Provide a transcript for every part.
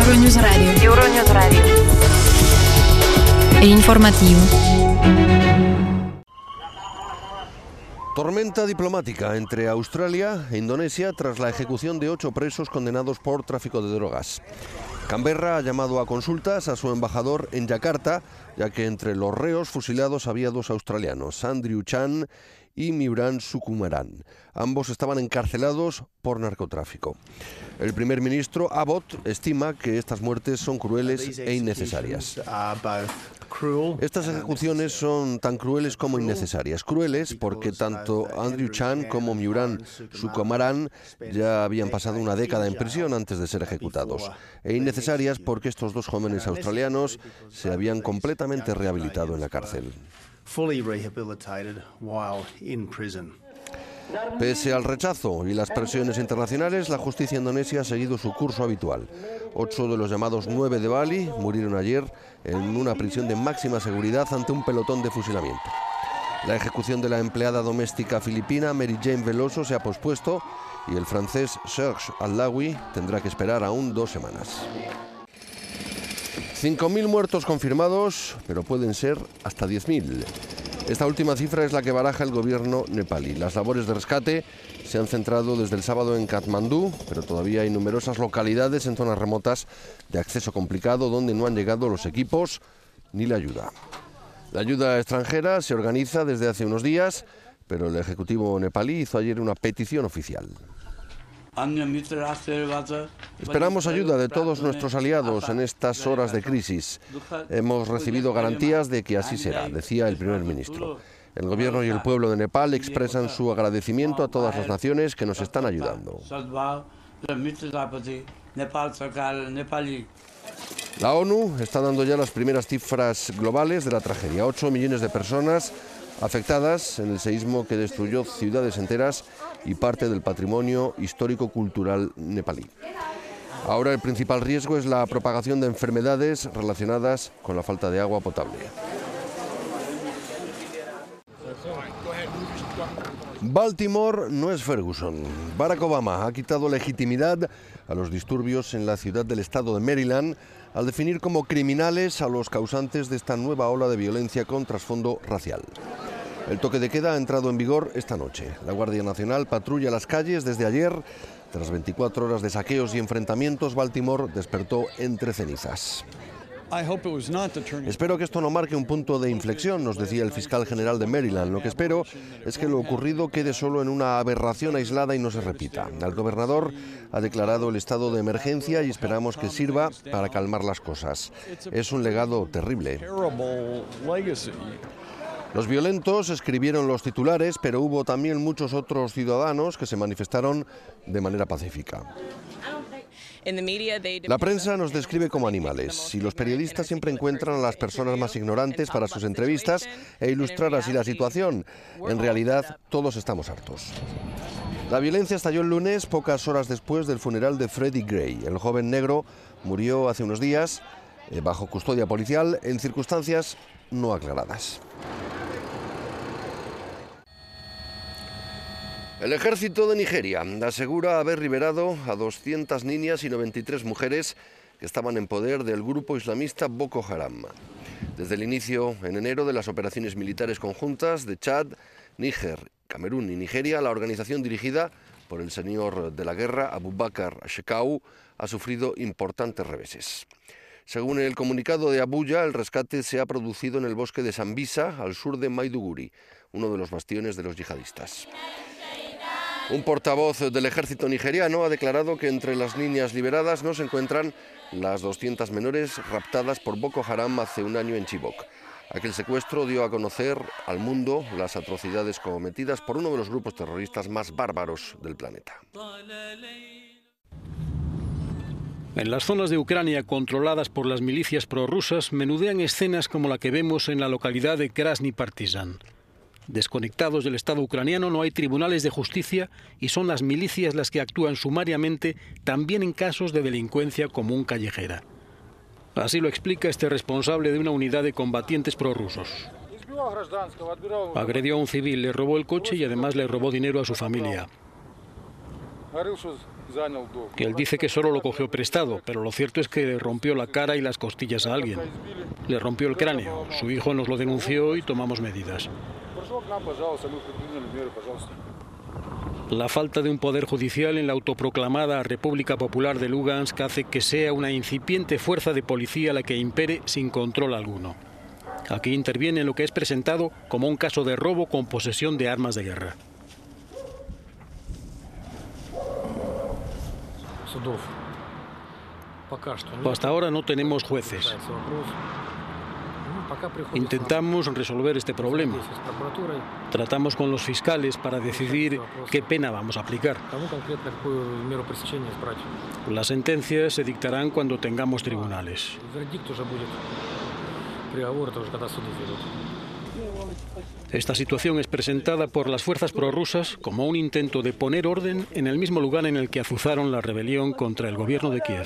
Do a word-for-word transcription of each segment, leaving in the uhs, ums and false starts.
Euronews Radio. Euronews Radio. E informativo. Tormenta diplomática entre Australia e Indonesia tras la ejecución de ocho presos condenados por tráfico de drogas. Canberra ha llamado a consultas a su embajador en Yakarta, ya que entre los reos fusilados había dos australianos, Andrew Chan y Miran Sukumaran. Ambos estaban encarcelados por narcotráfico. El primer ministro Abbott estima que estas muertes son crueles e innecesarias. Estas ejecuciones son tan crueles como innecesarias. Crueles porque tanto Andrew Chan como Miran Sukumaran ya habían pasado una década en prisión antes de ser ejecutados. E innecesarias porque estos dos jóvenes australianos se habían completamente rehabilitado en la cárcel. Pese al rechazo y las presiones internacionales, la justicia indonesia ha seguido su curso habitual. Ocho de los llamados nueve de Bali murieron ayer en una prisión de máxima seguridad ante un pelotón de fusilamiento. La ejecución de la empleada doméstica filipina Mary Jane Veloso se ha pospuesto y el francés Serge Alaoui tendrá que esperar aún dos semanas. cinco mil muertos confirmados, pero pueden ser hasta diez mil. Esta última cifra es la que baraja el gobierno nepalí. Las labores de rescate se han centrado desde el sábado en Katmandú, pero todavía hay numerosas localidades en zonas remotas de acceso complicado donde no han llegado los equipos ni la ayuda. La ayuda extranjera se organiza desde hace unos días, pero el Ejecutivo nepalí hizo ayer una petición oficial. Esperamos ayuda de todos nuestros aliados en estas horas de crisis. Hemos recibido garantías de que así será, decía el primer ministro. El gobierno y el pueblo de Nepal expresan su agradecimiento a todas las naciones que nos están ayudando. La ONU está dando ya las primeras cifras globales de la tragedia. Ocho millones de personas afectadas en el seísmo que destruyó ciudades enteras y parte del patrimonio histórico-cultural nepalí. Ahora el principal riesgo es la propagación de enfermedades relacionadas con la falta de agua potable. Baltimore no es Ferguson. Barack Obama ha quitado legitimidad a los disturbios en la ciudad del estado de Maryland al definir como criminales a los causantes de esta nueva ola de violencia con trasfondo racial. El toque de queda ha entrado en vigor esta noche. La Guardia Nacional patrulla las calles desde ayer. Tras veinticuatro horas de saqueos y enfrentamientos, Baltimore despertó entre cenizas. Espero que esto no marque un punto de inflexión, nos decía el fiscal general de Maryland. Lo que espero es que lo ocurrido quede solo en una aberración aislada y no se repita. El gobernador ha declarado el estado de emergencia y esperamos que sirva para calmar las cosas. Es un legado terrible. Los violentos escribieron los titulares, pero hubo también muchos otros ciudadanos que se manifestaron de manera pacífica. La prensa nos describe como animales y los periodistas siempre encuentran a las personas más ignorantes para sus entrevistas e ilustrar así la situación. En realidad, todos estamos hartos. La violencia estalló el lunes, pocas horas después del funeral de Freddie Gray. El joven negro murió hace unos días eh, bajo custodia policial en circunstancias no aclaradas. El ejército de Nigeria asegura haber liberado a doscientas niñas y noventa y tres mujeres que estaban en poder del grupo islamista Boko Haram. Desde el inicio, en enero, de las operaciones militares conjuntas de Chad, Níger, Camerún y Nigeria, la organización dirigida por el señor de la guerra, Abubakar Shekau, ha sufrido importantes reveses. Según el comunicado de Abuya, el rescate se ha producido en el bosque de Sambisa, al sur de Maiduguri, uno de los bastiones de los yihadistas. Un portavoz del ejército nigeriano ha declarado que entre las niñas liberadas no se encuentran las doscientas menores raptadas por Boko Haram hace un año en Chibok. Aquel secuestro dio a conocer al mundo las atrocidades cometidas por uno de los grupos terroristas más bárbaros del planeta. En las zonas de Ucrania controladas por las milicias prorrusas menudean escenas como la que vemos en la localidad de Krasny Partizan. Desconectados del Estado ucraniano, no hay tribunales de justicia y son las milicias las que actúan sumariamente también en casos de delincuencia común callejera. Así lo explica este responsable de una unidad de combatientes prorrusos. Agredió a un civil, le robó el coche y además le robó dinero a su familia. que él dice que solo lo cogió prestado, pero lo cierto es que le rompió la cara y las costillas a alguien. Le rompió el cráneo. Su hijo nos lo denunció y tomamos medidas. La falta de un poder judicial en la autoproclamada República Popular de Lugansk hace que sea una incipiente fuerza de policía la que impere sin control alguno. Aquí interviene lo que es presentado como un caso de robo con posesión de armas de guerra. Hasta ahora no tenemos jueces. Intentamos resolver este problema. Tratamos con los fiscales para decidir qué pena vamos a aplicar. Las sentencias se dictarán cuando tengamos tribunales. Esta situación es presentada por las fuerzas prorrusas como un intento de poner orden en el mismo lugar en el que azuzaron la rebelión contra el gobierno de Kiev.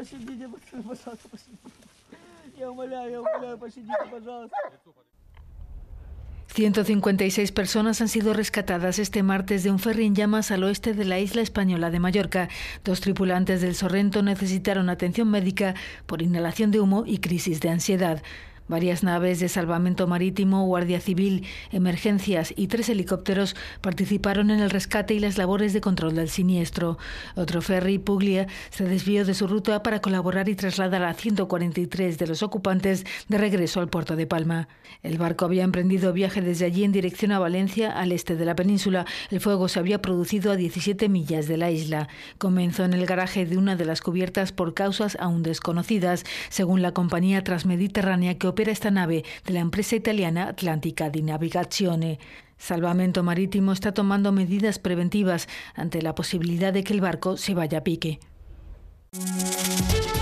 ciento cincuenta y seis personas han sido rescatadas este martes de un ferry en llamas al oeste de la isla española de Mallorca. Dos tripulantes del Sorrento necesitaron atención médica por inhalación de humo y crisis de ansiedad. Varias naves de salvamento marítimo, Guardia Civil, emergencias y tres helicópteros participaron en el rescate y las labores de control del siniestro. Otro ferry, Puglia, se desvió de su ruta para colaborar y trasladar a ciento cuarenta y tres de los ocupantes de regreso al puerto de Palma. El barco había emprendido viaje desde allí en dirección a Valencia, al este de la península. El fuego se había producido a diecisiete millas de la isla. Comenzó en el garaje de una de las cubiertas por causas aún desconocidas, según la compañía transmediterránea que opera esta nave de la empresa italiana Atlantica di Navigazione. Salvamento Marítimo está tomando medidas preventivas ante la posibilidad de que el barco se vaya a pique.